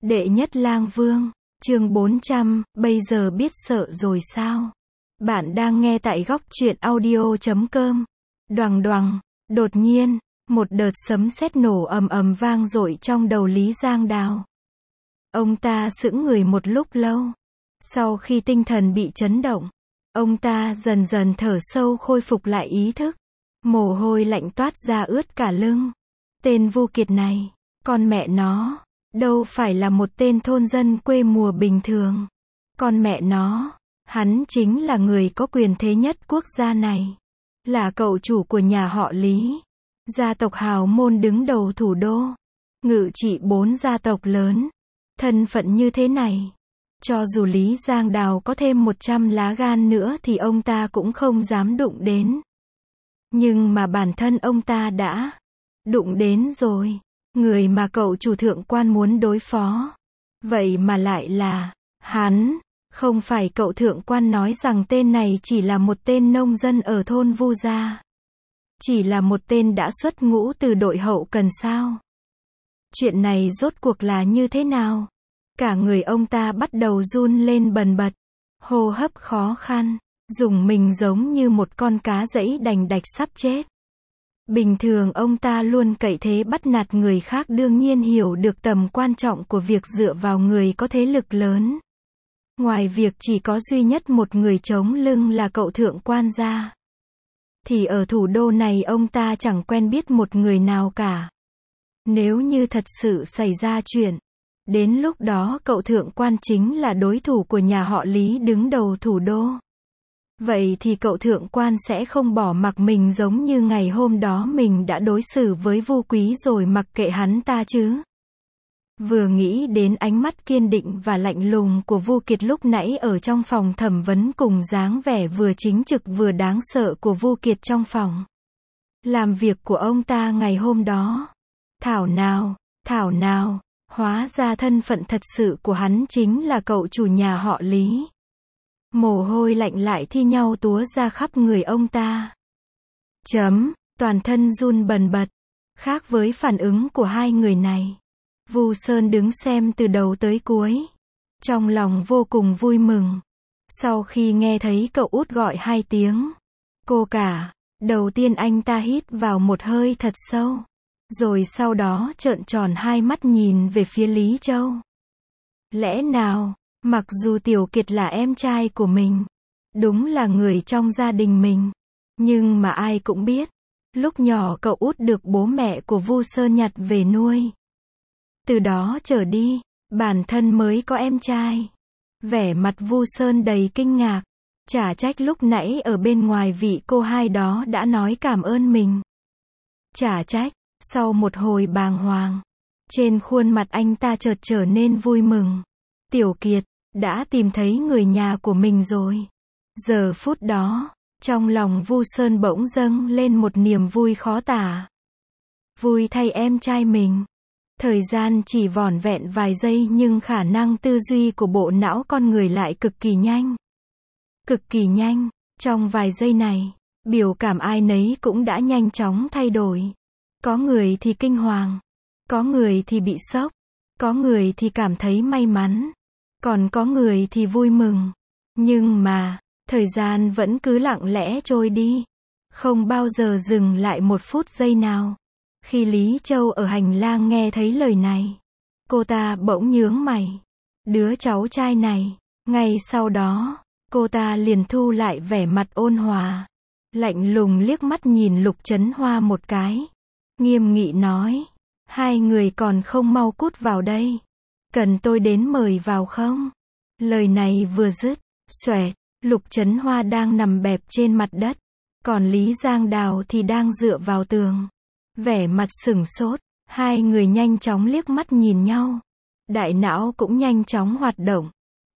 Đệ nhất lang vương, chương 400, bây giờ biết sợ rồi sao? Bạn đang nghe tại góc truyện audio.com. Đoằng đoằng, đột nhiên, một đợt sấm sét nổ ầm ầm vang dội trong đầu Lý Giang Đào. Ông ta sững người một lúc lâu. Sau khi tinh thần bị chấn động, ông ta dần dần thở sâu khôi phục lại ý thức. Mồ hôi lạnh toát ra ướt cả lưng. Tên Vu Kiệt này, con mẹ nó, đâu phải là một tên thôn dân quê mùa bình thường. Con mẹ nó, hắn chính là người có quyền thế nhất quốc gia này. Là cậu chủ của nhà họ Lý. Gia tộc hào môn đứng đầu thủ đô. Ngự trị 4 gia tộc lớn. Thân phận như thế này, cho dù Lý Giang Đào có thêm 100 lá gan nữa thì ông ta cũng không dám đụng đến. Nhưng mà bản thân ông ta đã đụng đến rồi. Người mà cậu chủ thượng quan muốn đối phó. Vậy mà lại là hắn. Không phải cậu thượng quan nói rằng tên này chỉ là một tên nông dân ở thôn Vu Gia. Chỉ là một tên đã xuất ngũ từ đội hậu cần sao? Chuyện này rốt cuộc là như thế nào? Cả người ông ta bắt đầu run lên bần bật. Hô hấp khó khăn. Dùng mình giống như một con cá dẫy đành đạch sắp chết. Bình thường ông ta luôn cậy thế bắt nạt người khác, đương nhiên hiểu được tầm quan trọng của việc dựa vào người có thế lực lớn. Ngoài việc chỉ có duy nhất một người chống lưng là cậu thượng quan ra, thì ở thủ đô này ông ta chẳng quen biết một người nào cả. Nếu như thật sự xảy ra chuyện, đến lúc đó cậu thượng quan chính là đối thủ của nhà họ Lý đứng đầu thủ đô. Vậy thì cậu thượng quan sẽ không bỏ mặc mình giống như ngày hôm đó mình đã đối xử với Vu Quý rồi mặc kệ hắn ta chứ. Vừa nghĩ đến ánh mắt kiên định và lạnh lùng của Vu Kiệt lúc nãy ở trong phòng thẩm vấn cùng dáng vẻ vừa chính trực vừa đáng sợ của Vu Kiệt trong phòng làm việc của ông ta ngày hôm đó. Thảo nào, hóa ra thân phận thật sự của hắn chính là cậu chủ nhà họ Lý. Mồ hôi lạnh lại thi nhau túa ra khắp người ông ta. Toàn thân run bần bật. Khác với phản ứng của hai người này, Vu Sơn đứng xem từ đầu tới cuối. Trong lòng vô cùng vui mừng. Sau khi nghe thấy cậu út gọi 2 tiếng cô cả, đầu tiên anh ta hít vào một hơi thật sâu. Rồi sau đó trợn tròn hai mắt nhìn về phía Lý Châu. Lẽ nào, mặc dù Tiểu Kiệt là em trai của mình, đúng là người trong gia đình mình, nhưng mà ai cũng biết, lúc nhỏ cậu út được bố mẹ của Vu Sơn nhặt về nuôi. Từ đó trở đi, bản thân mới có em trai. Vẻ mặt Vu Sơn đầy kinh ngạc. Chả trách lúc nãy ở bên ngoài vị cô hai đó đã nói cảm ơn mình. Chả trách, sau một hồi bàng hoàng, trên khuôn mặt anh ta chợt trở nên vui mừng. Tiểu Kiệt đã tìm thấy người nhà của mình rồi. Giờ phút đó, trong lòng Vu Sơn bỗng dâng lên một niềm vui khó tả. Vui thay em trai mình. Thời gian chỉ vỏn vẹn vài giây nhưng khả năng tư duy của bộ não con người lại cực kỳ nhanh. Cực kỳ nhanh. Trong vài giây này, biểu cảm ai nấy cũng đã nhanh chóng thay đổi. Có người thì kinh hoàng, có người thì bị sốc, có người thì cảm thấy may mắn, còn có người thì vui mừng. Nhưng mà, thời gian vẫn cứ lặng lẽ trôi đi, không bao giờ dừng lại một phút giây nào. Khi Lý Châu ở hành lang nghe thấy lời này, cô ta bỗng nhướng mày. Đứa cháu trai này. Ngay sau đó, cô ta liền thu lại vẻ mặt ôn hòa, lạnh lùng liếc mắt nhìn Lục Chấn Hoa một cái, nghiêm nghị nói: hai người còn không mau cút vào đây. Cần tôi đến mời vào không? Lời này vừa dứt, xoẹt, Lục Chấn Hoa đang nằm bẹp trên mặt đất, còn Lý Giang Đào thì đang dựa vào tường. Vẻ mặt sửng sốt, hai người nhanh chóng liếc mắt nhìn nhau. Đại não cũng nhanh chóng hoạt động.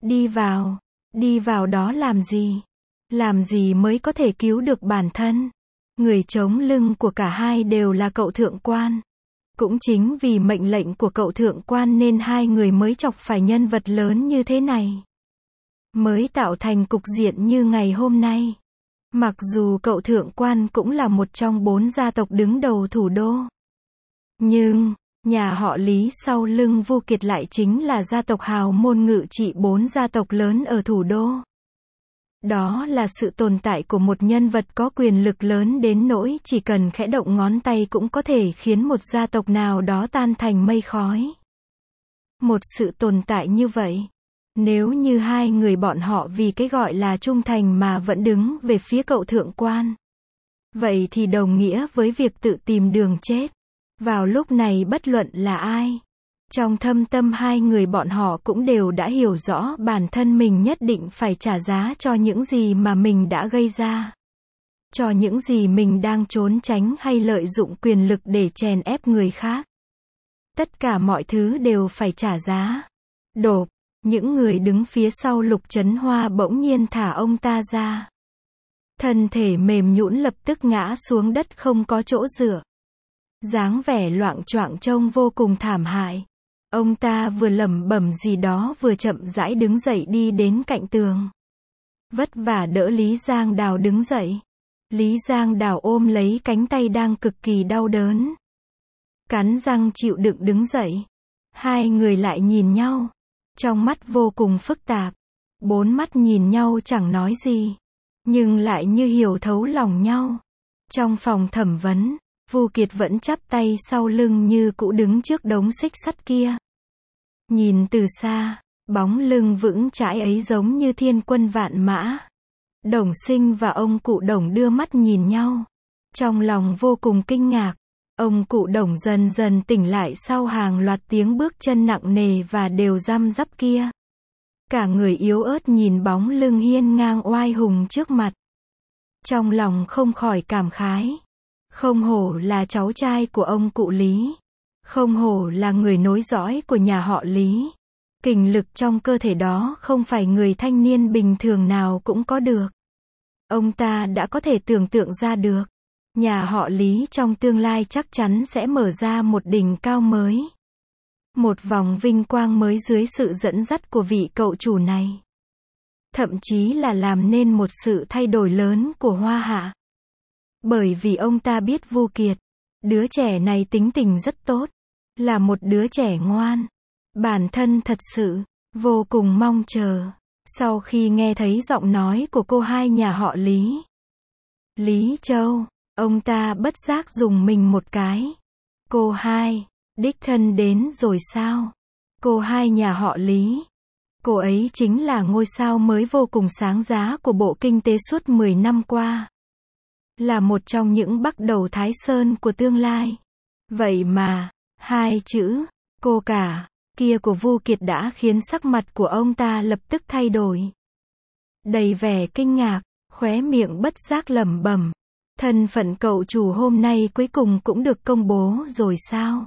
Đi vào đó làm gì? Làm gì mới có thể cứu được bản thân? Người chống lưng của cả hai đều là cậu thượng quan. Cũng chính vì mệnh lệnh của cậu thượng quan nên hai người mới chọc phải nhân vật lớn như thế này. Mới tạo thành cục diện như ngày hôm nay. Mặc dù cậu thượng quan cũng là một trong 4 gia tộc đứng đầu thủ đô. Nhưng, Nhà họ Lý sau lưng Vu Kiệt lại chính là gia tộc hào môn ngự trị 4 gia tộc lớn ở thủ đô. Đó là sự tồn tại của một nhân vật có quyền lực lớn đến nỗi chỉ cần khẽ động ngón tay cũng có thể khiến một gia tộc nào đó tan thành mây khói. Một sự tồn tại như vậy, nếu như hai người bọn họ vì cái gọi là trung thành mà vẫn đứng về phía cậu thượng quan, vậy thì đồng nghĩa với việc tự tìm đường chết. Vào lúc này bất luận là ai, trong thâm tâm hai người bọn họ cũng đều đã hiểu rõ bản thân mình nhất định phải trả giá cho những gì mà mình đã gây ra. Cho những gì mình đang trốn tránh hay lợi dụng quyền lực để chèn ép người khác. Tất cả mọi thứ đều phải trả giá. Đột, những người đứng phía sau Lục Chấn Hoa bỗng nhiên thả ông ta ra. Thân thể mềm nhũn lập tức ngã xuống đất không có chỗ dựa. Dáng vẻ loạng choạng trông vô cùng thảm hại. Ông ta vừa lẩm bẩm gì đó vừa chậm rãi đứng dậy đi đến cạnh tường. Vất vả đỡ Lý Giang Đào đứng dậy. Lý Giang Đào ôm lấy cánh tay đang cực kỳ đau đớn. Cắn răng chịu đựng đứng dậy. Hai người lại nhìn nhau. Trong mắt vô cùng phức tạp. Bốn mắt nhìn nhau chẳng nói gì. Nhưng lại như hiểu thấu lòng nhau. Trong phòng thẩm vấn, Vu Kiệt vẫn chắp tay sau lưng như cũ đứng trước đống xích sắt kia. Nhìn từ xa, bóng lưng vững chãi ấy giống như thiên quân vạn mã. Đồng Sinh và ông cụ Đồng đưa mắt nhìn nhau. Trong lòng vô cùng kinh ngạc. Ông cụ Đồng dần dần tỉnh lại sau hàng loạt tiếng bước chân nặng nề và đều răm rắp kia. Cả người yếu ớt nhìn bóng lưng hiên ngang oai hùng trước mặt. Trong lòng không khỏi cảm khái. Không hổ là cháu trai của ông cụ Lý. Không hổ là người nối dõi của nhà họ Lý. Kình lực trong cơ thể đó không phải người thanh niên bình thường nào cũng có được. Ông ta đã có thể tưởng tượng ra được. Nhà họ Lý trong tương lai chắc chắn sẽ mở ra một đỉnh cao mới. Một vòng vinh quang mới dưới sự dẫn dắt của vị cậu chủ này. Thậm chí là làm nên một sự thay đổi lớn của Hoa Hạ. Bởi vì ông ta biết Vu Kiệt, đứa trẻ này tính tình rất tốt, là một đứa trẻ ngoan. Bản thân thật sự vô cùng mong chờ. Sau khi nghe thấy giọng nói của cô hai nhà họ Lý, Lý Châu, ông ta bất giác dùng mình một cái. Cô hai, đích thân đến rồi sao? Cô hai nhà họ Lý. Cô ấy chính là ngôi sao mới vô cùng sáng giá của Bộ Kinh tế suốt 10 năm qua. Là một trong những bắc đầu Thái Sơn của tương lai. Vậy mà, hai chữ, cô cả, kia của Vu Kiệt đã khiến sắc mặt của ông ta lập tức thay đổi. Đầy vẻ kinh ngạc, khóe miệng bất giác lẩm bẩm. Thân phận cậu chủ hôm nay cuối cùng cũng được công bố rồi sao?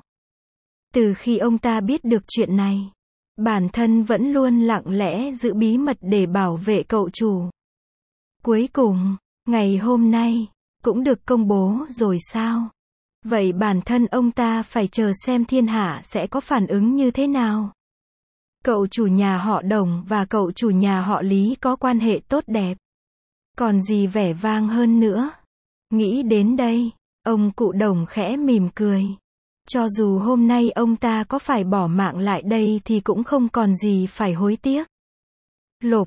Từ khi ông ta biết được chuyện này, bản thân vẫn luôn lặng lẽ giữ bí mật để bảo vệ cậu chủ. Cuối cùng, ngày hôm nay, cũng được công bố rồi sao? Vậy bản thân ông ta phải chờ xem thiên hạ sẽ có phản ứng như thế nào. Cậu chủ nhà họ Đồng và cậu chủ nhà họ Lý có quan hệ tốt đẹp. Còn gì vẻ vang hơn nữa? Nghĩ đến đây, ông cụ Đồng khẽ mỉm cười. Cho dù hôm nay ông ta có phải bỏ mạng lại đây thì cũng không còn gì phải hối tiếc. Lộp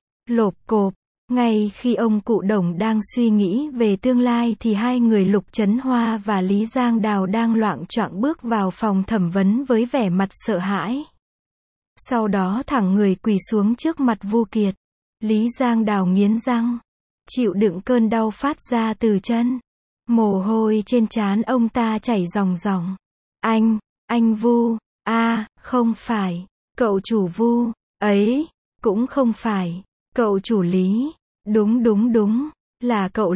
cộp, ngay khi ông cụ Đồng đang suy nghĩ về tương lai thì hai người Lục Chấn Hoa và Lý Giang Đào đang loạng choạng bước vào phòng thẩm vấn với vẻ mặt sợ hãi. Sau đó thẳng người quỳ xuống trước mặt Vu Kiệt. Lý Giang Đào nghiến răng, chịu đựng cơn đau phát ra từ chân. Mồ hôi trên trán ông ta chảy ròng ròng. Anh Vu, không phải, cậu chủ Vu, ấy, cũng không phải, cậu chủ Lý, đúng, là cậu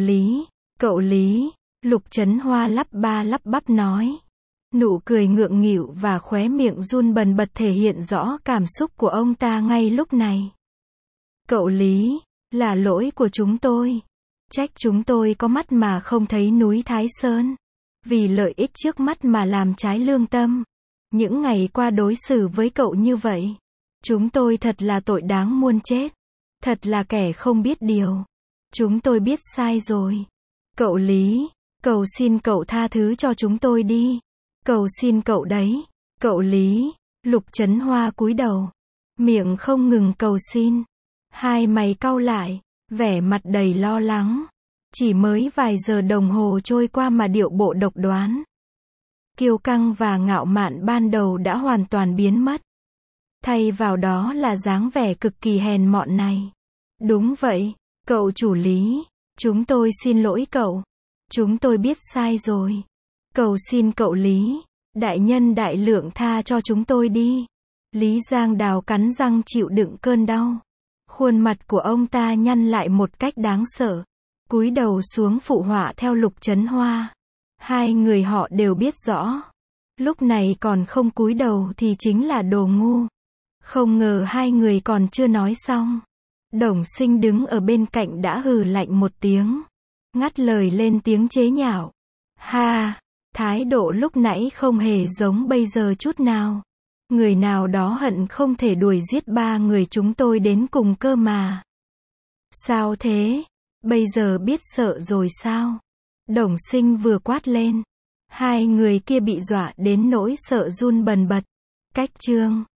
Lý, Lục Chấn Hoa lắp ba lắp bắp nói. Nụ cười ngượng nghịu và khóe miệng run bần bật thể hiện rõ cảm xúc của ông ta ngay lúc này. Cậu Lý, là lỗi của chúng tôi. Trách chúng tôi có mắt mà không thấy núi Thái Sơn. Vì lợi ích trước mắt mà làm trái lương tâm. Những ngày qua đối xử với cậu như vậy. Chúng tôi thật là tội đáng muôn chết. Thật là kẻ không biết điều. Chúng tôi biết sai rồi. Cậu Lý, cầu xin cậu tha thứ cho chúng tôi đi. Cầu xin cậu đấy, cậu Lý. Lục Trấn Hoa cúi đầu, miệng không ngừng cầu xin. Hai mày cau lại, vẻ mặt đầy lo lắng. Chỉ mới vài giờ đồng hồ trôi qua mà điệu bộ độc đoán, kiêu căng và ngạo mạn ban đầu đã hoàn toàn biến mất. Thay vào đó là dáng vẻ cực kỳ hèn mọn này. Đúng vậy, cậu chủ Lý, chúng tôi xin lỗi cậu. Chúng tôi biết sai rồi. Cầu xin cậu Lý, đại nhân đại lượng tha cho chúng tôi đi. Lý Giang Đào cắn răng chịu đựng cơn đau. Khuôn mặt của ông ta nhăn lại một cách đáng sợ. Cúi đầu xuống phụ họa theo Lục Trấn Hoa. Hai người họ đều biết rõ. Lúc này còn không cúi đầu thì chính là đồ ngu. Không ngờ hai người còn chưa nói xong. Đồng Sinh đứng ở bên cạnh đã hừ lạnh một tiếng. Ngắt lời lên tiếng chế nhạo. Ha, thái độ lúc nãy không hề giống bây giờ chút nào. Người nào đó hận không thể đuổi giết ba người chúng tôi đến cùng cơ mà. Sao thế? Bây giờ biết sợ rồi sao? Đồng Sinh vừa quát lên. Hai người kia bị dọa đến nỗi sợ run bần bật. Cách chương